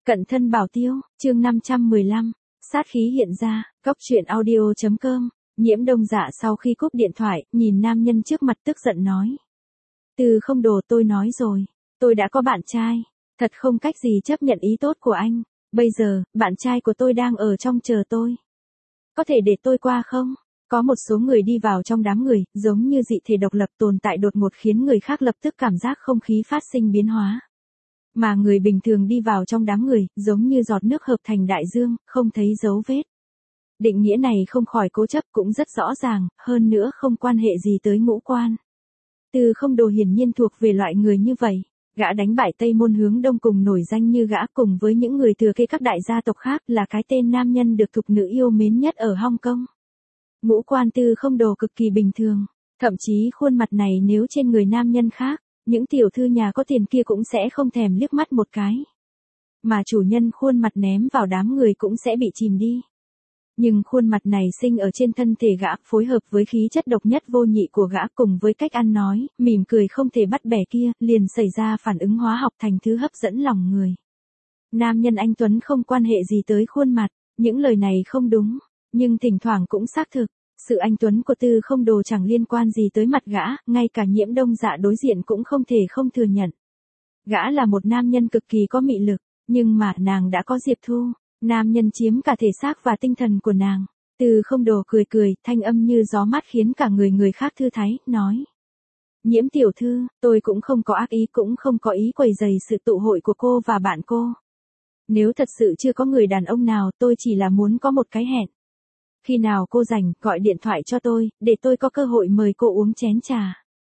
Cận thân bảo tiêu, chương 515, sát khí hiện ra, Cóc truyện audio.com, Nhiễm Đông Dạ sau khi cúp điện thoại, nhìn nam nhân trước mặt tức giận nói. Từ không đồ tôi nói rồi, tôi đã có bạn trai, thật không cách gì chấp nhận ý tốt của anh, bây giờ, bạn trai của tôi đang ở trong chờ tôi. Có thể để tôi qua không? Có một số người đi vào trong đám người, giống như dị thể độc lập tồn tại đột ngột khiến người khác lập tức cảm giác không khí phát sinh biến hóa. Mà người bình thường đi vào trong đám người, giống như giọt nước hợp thành đại dương, không thấy dấu vết. Định nghĩa này không khỏi cố chấp cũng rất rõ ràng, hơn nữa không quan hệ gì tới ngũ quan. Từ không đồ hiển nhiên thuộc về loại người như vậy. Gã đánh bại Tây Môn Hướng Đông cùng nổi danh như gã cùng với những người thừa kế các đại gia tộc khác là cái tên nam nhân được thục nữ yêu mến nhất ở Hong Kong. Ngũ quan Từ không đồ cực kỳ bình thường, thậm chí khuôn mặt này nếu trên người nam nhân khác, những tiểu thư nhà có tiền kia cũng sẽ không thèm liếc mắt một cái. Mà chủ nhân khuôn mặt ném vào đám người cũng sẽ bị chìm đi. Nhưng khuôn mặt này sinh ở trên thân thể gã phối hợp với khí chất độc nhất vô nhị của gã cùng với cách ăn nói, mỉm cười không thể bắt bẻ kia, liền xảy ra phản ứng hóa học thành thứ hấp dẫn lòng người. Nam nhân anh Tuấn không quan hệ gì tới khuôn mặt, những lời này không đúng, nhưng thỉnh thoảng cũng xác thực. Sự anh Tuấn của Từ không đồ chẳng liên quan gì tới mặt gã, ngay cả Nhiễm Đông Dạ đối diện cũng không thể không thừa nhận. Gã là một nam nhân cực kỳ có mị lực, nhưng mà nàng đã có Diệp Thu, nam nhân chiếm cả thể xác và tinh thần của nàng. Từ không đồ cười cười, thanh âm như gió mát khiến cả người khác thư thái, nói. Nhiễm tiểu thư, tôi cũng không có ác ý cũng không có ý quấy rầy sự tụ hội của cô và bạn cô. Nếu thật sự chưa có người đàn ông nào tôi chỉ là muốn có một cái hẹn. Khi nào cô rảnh, gọi điện thoại cho tôi, để tôi có cơ hội mời cô uống chén trà.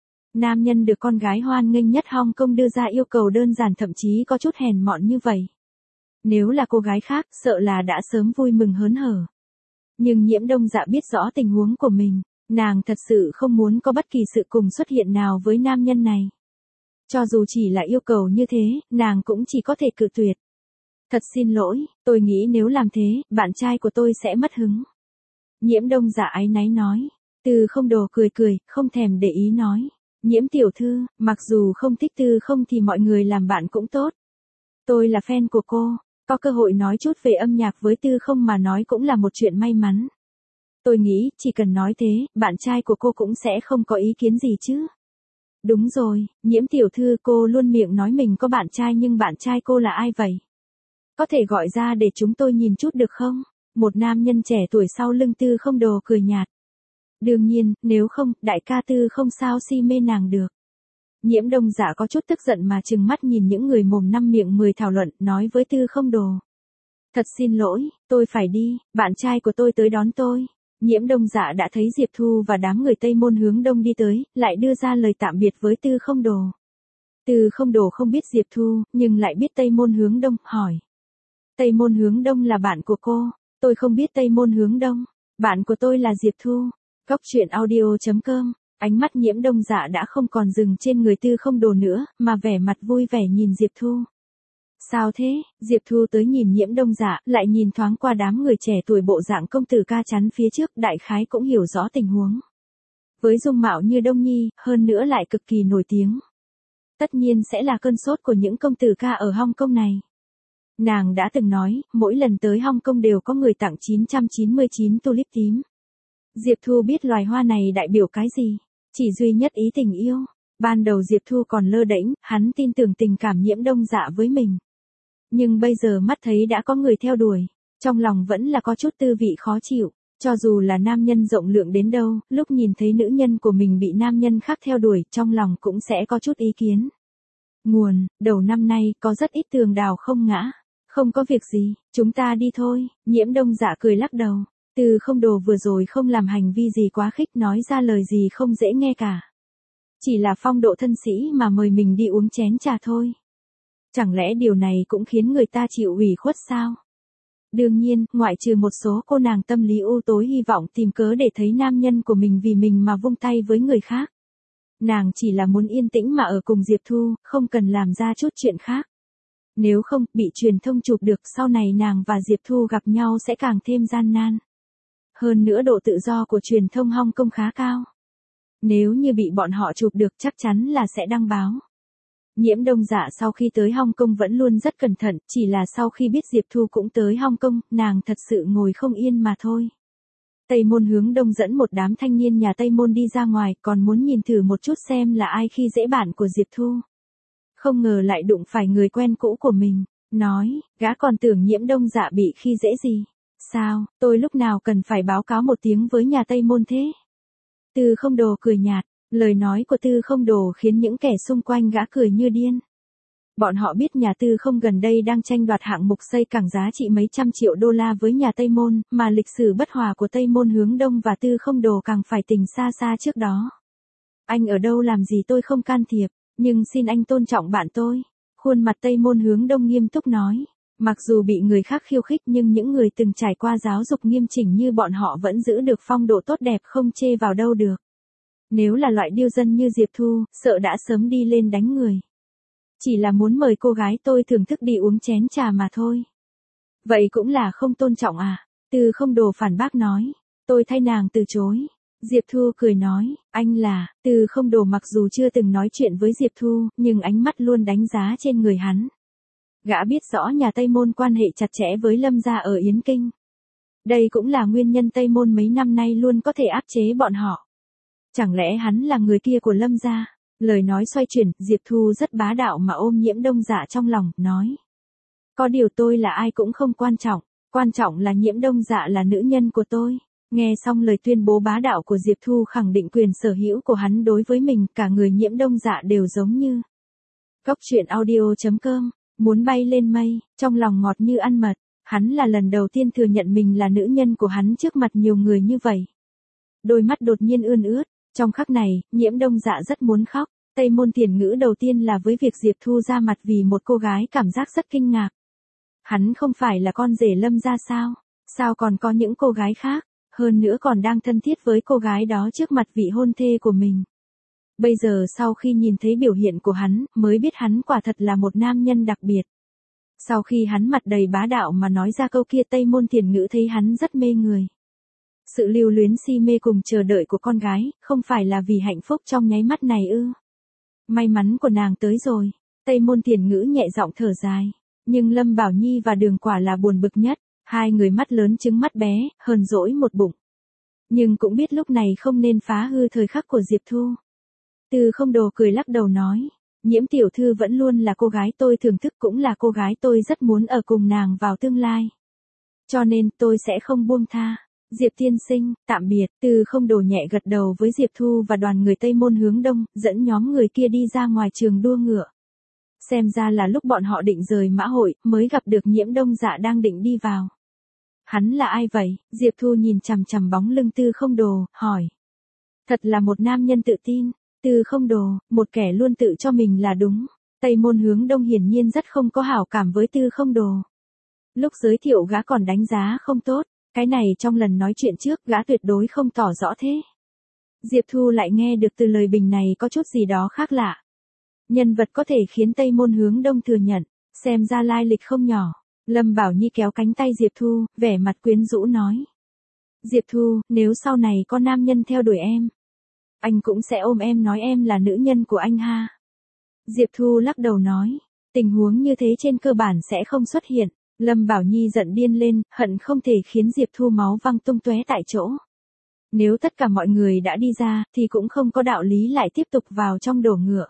Nam nhân được con gái hoan nghênh nhất Hong Kong đưa ra yêu cầu đơn giản thậm chí có chút hèn mọn như vậy. Nếu là cô gái khác, sợ là đã sớm vui mừng hớn hở. Nhưng Nhiễm Đông Dạ biết rõ tình huống của mình, nàng thật sự không muốn có bất kỳ sự cùng xuất hiện nào với nam nhân này. Cho dù chỉ là yêu cầu như thế, nàng cũng chỉ có thể cự tuyệt. Thật xin lỗi, tôi nghĩ nếu làm thế, bạn trai của tôi sẽ mất hứng. Nhiễm Đông Dạ áy náy nói. Từ không đồ cười, không thèm để ý nói. Nhiễm tiểu thư, mặc dù không thích Từ không thì mọi người làm bạn cũng tốt. Tôi là fan của cô, có cơ hội nói chút về âm nhạc với Từ không mà nói cũng là một chuyện may mắn. Tôi nghĩ, chỉ cần nói thế, bạn trai của cô cũng sẽ không có ý kiến gì chứ. Đúng rồi, Nhiễm tiểu thư cô luôn miệng nói mình có bạn trai nhưng bạn trai cô là ai vậy? Có thể gọi ra để chúng tôi nhìn chút được không? Một nam nhân trẻ tuổi sau lưng Từ không đồ cười nhạt. Đương nhiên, nếu không, đại ca Từ không sao si mê nàng được. Nhiễm Đông Dạ có chút tức giận mà trừng mắt nhìn những người mồm năm miệng 10 thảo luận, nói với Từ không đồ. Thật xin lỗi, tôi phải đi, bạn trai của tôi tới đón tôi. Nhiễm Đông Dạ đã thấy Diệp Thu và đám người Tây Môn Hướng Đông đi tới, lại đưa ra lời tạm biệt với Từ không đồ. Từ không đồ không biết Diệp Thu, nhưng lại biết Tây Môn Hướng Đông, hỏi. Tây Môn Hướng Đông là bạn của cô. Tôi không biết Tây Môn Hướng Đông, bạn của tôi là Diệp Thu. Cóc truyện audio.com, ánh mắt Nhiễm Đông Dạ đã không còn dừng trên người Từ không đồ nữa, mà vẻ mặt vui vẻ nhìn Diệp Thu. Sao thế? Diệp Thu tới nhìn Nhiễm Đông Dạ, lại nhìn thoáng qua đám người trẻ tuổi bộ dạng công tử ca chắn phía trước, đại khái cũng hiểu rõ tình huống. Với dung mạo như Đông Nhi, hơn nữa lại cực kỳ nổi tiếng. Tất nhiên sẽ là cơn sốt của những công tử ca ở Hong Kong này. Nàng đã từng nói, mỗi lần tới Hong Kong đều có người tặng 999 tulip tím. Diệp Thu biết loài hoa này đại biểu cái gì? Chỉ duy nhất ý tình yêu. Ban đầu Diệp Thu còn lơ đễnh, hắn tin tưởng tình cảm Nhiễm Đông Dạ với mình. Nhưng bây giờ mắt thấy đã có người theo đuổi, trong lòng vẫn là có chút tư vị khó chịu. Cho dù là nam nhân rộng lượng đến đâu, lúc nhìn thấy nữ nhân của mình bị nam nhân khác theo đuổi, trong lòng cũng sẽ có chút ý kiến. Nguồn, đầu năm nay, có rất ít tường đào không ngã. Không có việc gì, chúng ta đi thôi. Nhiễm Đông Dạ cười lắc đầu. Từ không đồ vừa rồi không làm hành vi gì quá khích, nói ra lời gì không dễ nghe cả. Chỉ là phong độ thân sĩ mà mời mình đi uống chén trà thôi. Chẳng lẽ điều này cũng khiến người ta chịu ủy khuất sao? Đương nhiên, ngoại trừ một số cô nàng tâm lý u tối hy vọng tìm cớ để thấy nam nhân của mình vì mình mà vung tay với người khác. Nàng chỉ là muốn yên tĩnh mà ở cùng Diệp Thu, không cần làm ra chút chuyện khác. Nếu không, bị truyền thông chụp được, sau này nàng và Diệp Thu gặp nhau sẽ càng thêm gian nan. Hơn nữa độ tự do của truyền thông Hong Kong khá cao. Nếu như bị bọn họ chụp được chắc chắn là sẽ đăng báo. Nhiễm Đông Dạ sau khi tới Hong Kong vẫn luôn rất cẩn thận, chỉ là sau khi biết Diệp Thu cũng tới Hong Kong, nàng thật sự ngồi không yên mà thôi. Tây Môn Hướng Đông dẫn một đám thanh niên nhà Tây Môn đi ra ngoài, còn muốn nhìn thử một chút xem là ai khi dễ bạn của Diệp Thu. Không ngờ lại đụng phải người quen cũ của mình, nói, gã còn tưởng Nhiễm Đông Dạ bị khi dễ gì. Sao, tôi lúc nào cần phải báo cáo một tiếng với nhà Tây Môn thế? Tư Không Đồ cười nhạt, lời nói của Tư Không Đồ khiến những kẻ xung quanh gã cười như điên. Bọn họ biết nhà Tư Không gần đây đang tranh đoạt hạng mục xây cảng giá trị mấy trăm triệu đô la với nhà Tây Môn, mà lịch sử bất hòa của Tây Môn Hướng Đông và Tư Không Đồ càng phải tình xa xa trước đó. Anh ở đâu làm gì tôi không can thiệp, nhưng xin anh tôn trọng bạn tôi. Khuôn mặt Tây Môn Hướng Đông nghiêm túc nói. Mặc dù bị người khác khiêu khích nhưng những người từng trải qua giáo dục nghiêm chỉnh như bọn họ vẫn giữ được phong độ tốt đẹp không chê vào đâu được. Nếu là loại điêu dân như Diệp Thu, sợ đã sớm đi lên đánh người. Chỉ là muốn mời cô gái tôi thưởng thức đi uống chén trà mà thôi. Vậy cũng là không tôn trọng à? Tư Không Đồ phản bác nói. Tôi thay nàng từ chối. Diệp Thu cười nói, anh là, Tư Không Đồ mặc dù chưa từng nói chuyện với Diệp Thu, nhưng ánh mắt luôn đánh giá trên người hắn. Gã biết rõ nhà Tây Môn quan hệ chặt chẽ với Lâm gia ở Yến Kinh. Đây cũng là nguyên nhân Tây Môn mấy năm nay luôn có thể áp chế bọn họ. Chẳng lẽ hắn là người kia của Lâm gia? Lời nói xoay chuyển, Diệp Thu rất bá đạo mà ôm Nhiễm Đông Dạ trong lòng, nói. Có điều tôi là ai cũng không quan trọng là Nhiễm Đông Dạ là nữ nhân của tôi. Nghe xong lời tuyên bố bá đạo của Diệp Thu khẳng định quyền sở hữu của hắn đối với mình, cả người Nhiễm Đông Dạ đều giống như. Cốc truyện audio.com, muốn bay lên mây, trong lòng ngọt như ăn mật, hắn là lần đầu tiên thừa nhận mình là nữ nhân của hắn trước mặt nhiều người như vậy. Đôi mắt đột nhiên ươn ướt, trong khắc này, Nhiễm Đông Dạ rất muốn khóc. Tây Môn Thiển Ngữ đầu tiên là với việc Diệp Thu ra mặt vì một cô gái cảm giác rất kinh ngạc. Hắn không phải là con rể Lâm gia sao? Sao còn có những cô gái khác? Hơn nữa còn đang thân thiết với cô gái đó trước mặt vị hôn thê của mình. Bây giờ sau khi nhìn thấy biểu hiện của hắn, mới biết hắn quả thật là một nam nhân đặc biệt. Sau khi hắn mặt đầy bá đạo mà nói ra câu kia, Tây Môn Thiển Ngữ thấy hắn rất mê người. Sự lưu luyến si mê cùng chờ đợi của con gái, không phải là vì hạnh phúc trong nháy mắt này ư? May mắn của nàng tới rồi. Tây Môn Thiển Ngữ nhẹ giọng thở dài. Nhưng Lâm Bảo Nhi và Đường Quả là buồn bực nhất. Hai người mắt lớn trứng mắt bé, hờn dỗi một bụng. Nhưng cũng biết lúc này không nên phá hư thời khắc của Diệp Thu. Tư Không Đồ cười lắc đầu nói. Nhiễm tiểu thư vẫn luôn là cô gái tôi thưởng thức, cũng là cô gái tôi rất muốn ở cùng nàng vào tương lai. Cho nên tôi sẽ không buông tha. Diệp tiên sinh, tạm biệt. Tư Không Đồ nhẹ gật đầu với Diệp Thu và đoàn người Tây Môn Hướng Đông, dẫn nhóm người kia đi ra ngoài trường đua ngựa. Xem ra là lúc bọn họ định rời mã hội, mới gặp được Nhiễm Đông Dạ đang định đi vào. Hắn là ai vậy? Diệp Thu nhìn chằm chằm bóng lưng Tư Không Đồ, hỏi. Thật là một nam nhân tự tin. Tư Không Đồ, một kẻ luôn tự cho mình là đúng. Tây Môn Hướng Đông hiển nhiên rất không có hảo cảm với Tư Không Đồ. Lúc giới thiệu gã còn đánh giá không tốt. Cái này trong lần nói chuyện trước gã tuyệt đối không tỏ rõ thế. Diệp Thu lại nghe được từ lời bình này có chút gì đó khác lạ. Nhân vật có thể khiến Tây Môn Hướng Đông thừa nhận, xem ra lai lịch không nhỏ. Lâm Bảo Nhi kéo cánh tay Diệp Thu, vẻ mặt quyến rũ nói. Diệp Thu, nếu sau này có nam nhân theo đuổi em, anh cũng sẽ ôm em nói em là nữ nhân của anh ha. Diệp Thu lắc đầu nói, tình huống như thế trên cơ bản sẽ không xuất hiện. Lâm Bảo Nhi giận điên lên, hận không thể khiến Diệp Thu máu văng tung tóe tại chỗ. Nếu tất cả mọi người đã đi ra, thì cũng không có đạo lý lại tiếp tục vào trong đổ ngựa.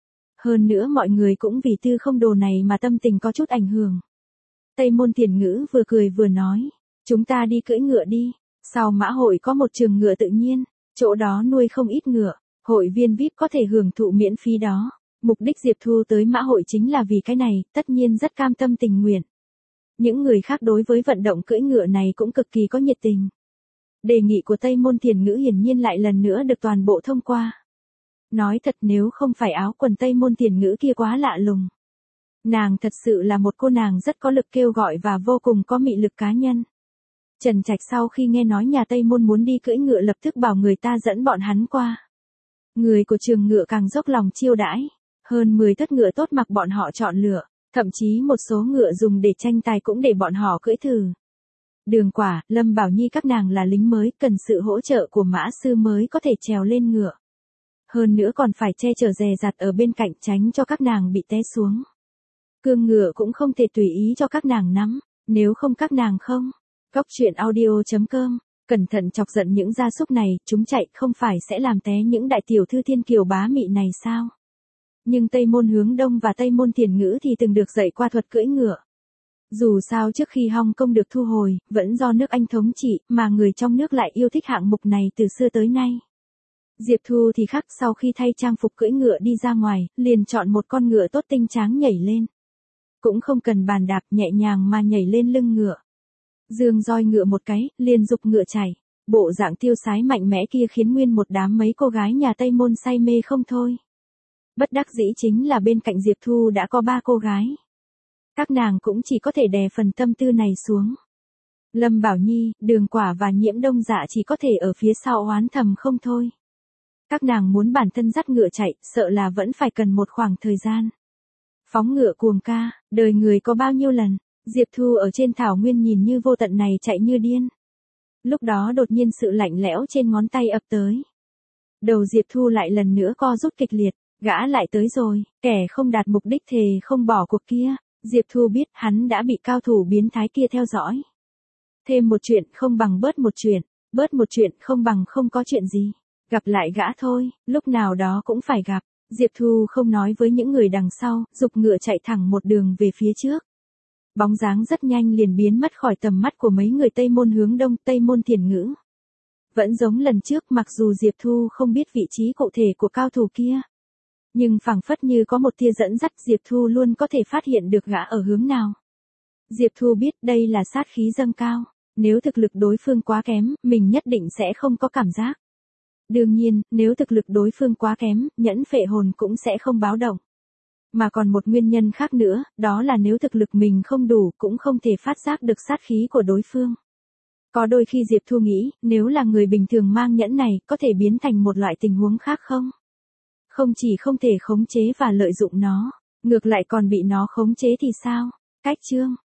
Hơn nữa mọi người cũng vì Tư Không Đồ này mà tâm tình có chút ảnh hưởng. Tây Môn Thiển Ngữ vừa cười vừa nói, chúng ta đi cưỡi ngựa đi. Sau mã hội có một trường ngựa tự nhiên, chỗ đó nuôi không ít ngựa, hội viên VIP có thể hưởng thụ miễn phí đó. Mục đích Diệp Thu tới mã hội chính là vì cái này, tất nhiên rất cam tâm tình nguyện. Những người khác đối với vận động cưỡi ngựa này cũng cực kỳ có nhiệt tình. Đề nghị của Tây Môn Thiển Ngữ hiển nhiên lại lần nữa được toàn bộ thông qua. Nói thật, nếu không phải áo quần Tây Môn Thiển Ngữ kia quá lạ lùng. Nàng thật sự là một cô nàng rất có lực kêu gọi và vô cùng có mị lực cá nhân. Trần Trạch sau khi nghe nói nhà Tây Môn muốn đi cưỡi ngựa lập tức bảo người ta dẫn bọn hắn qua. Người của trường ngựa càng dốc lòng chiêu đãi. Hơn 10 thất ngựa tốt mặc bọn họ chọn lựa. Thậm chí một số ngựa dùng để tranh tài cũng để bọn họ cưỡi thử. Đường Quả, Lâm Bảo Nhi các nàng là lính mới, cần sự hỗ trợ của mã sư mới có thể trèo lên ngựa. Hơn nữa còn phải che chở dè dặt ở bên cạnh tránh cho các nàng bị té xuống. Cương ngựa cũng không thể tùy ý cho các nàng nắm, nếu không các nàng không. Cóc truyện audio.com, cẩn thận chọc giận những gia súc này, chúng chạy không phải sẽ làm té những đại tiểu thư thiên kiều bá mị này sao? Nhưng Tây Môn Hướng Đông và Tây Môn Thiền Ngữ thì từng được dạy qua thuật cưỡi ngựa. Dù sao trước khi Hong Kong được thu hồi, vẫn do nước Anh thống trị, mà người trong nước lại yêu thích hạng mục này từ xưa tới nay. Diệp Thu thì khác, sau khi thay trang phục cưỡi ngựa đi ra ngoài, liền chọn một con ngựa tốt tinh tráng nhảy lên. Cũng không cần bàn đạp, nhẹ nhàng mà nhảy lên lưng ngựa. Dương roi ngựa một cái, liền giục ngựa chạy. Bộ dạng tiêu sái mạnh mẽ kia khiến nguyên một đám mấy cô gái nhà Tây Môn say mê không thôi. Bất đắc dĩ chính là bên cạnh Diệp Thu đã có 3 cô gái. Các nàng cũng chỉ có thể đè phần tâm tư này xuống. Lâm Bảo Nhi, Đường Quả và Nhiễm Đông Dạ chỉ có thể ở phía sau oán thầm không thôi. Các nàng muốn bản thân dắt ngựa chạy, sợ là vẫn phải cần một khoảng thời gian. Phóng ngựa cuồng ca, đời người có bao nhiêu lần, Diệp Thu ở trên thảo nguyên nhìn như vô tận này chạy như điên. Lúc đó đột nhiên sự lạnh lẽo trên ngón tay ập tới. Đầu Diệp Thu lại lần nữa co rút kịch liệt, gã lại tới rồi, kẻ không đạt mục đích thề không bỏ cuộc kia. Diệp Thu biết hắn đã bị cao thủ biến thái kia theo dõi. Thêm một chuyện không bằng bớt một chuyện không bằng không có chuyện gì. Gặp lại gã thôi, lúc nào đó cũng phải gặp. Diệp Thu không nói với những người đằng sau, giục ngựa chạy thẳng một đường về phía trước. Bóng dáng rất nhanh liền biến mất khỏi tầm mắt của mấy người Tây Môn Hướng Đông, Tây Môn Thiền Ngữ. Vẫn giống lần trước, mặc dù Diệp Thu không biết vị trí cụ thể của cao thủ kia. Nhưng phảng phất như có một tia dẫn dắt, Diệp Thu luôn có thể phát hiện được gã ở hướng nào. Diệp Thu biết đây là sát khí dâng cao, nếu thực lực đối phương quá kém, mình nhất định sẽ không có cảm giác. Đương nhiên, nếu thực lực đối phương quá kém, nhẫn phệ hồn cũng sẽ không báo động. Mà còn một nguyên nhân khác nữa, đó là nếu thực lực mình không đủ, cũng không thể phát giác được sát khí của đối phương. Có đôi khi Diệp Thu nghĩ, nếu là người bình thường mang nhẫn này, có thể biến thành một loại tình huống khác không? Không chỉ không thể khống chế và lợi dụng nó, ngược lại còn bị nó khống chế thì sao? Cách chương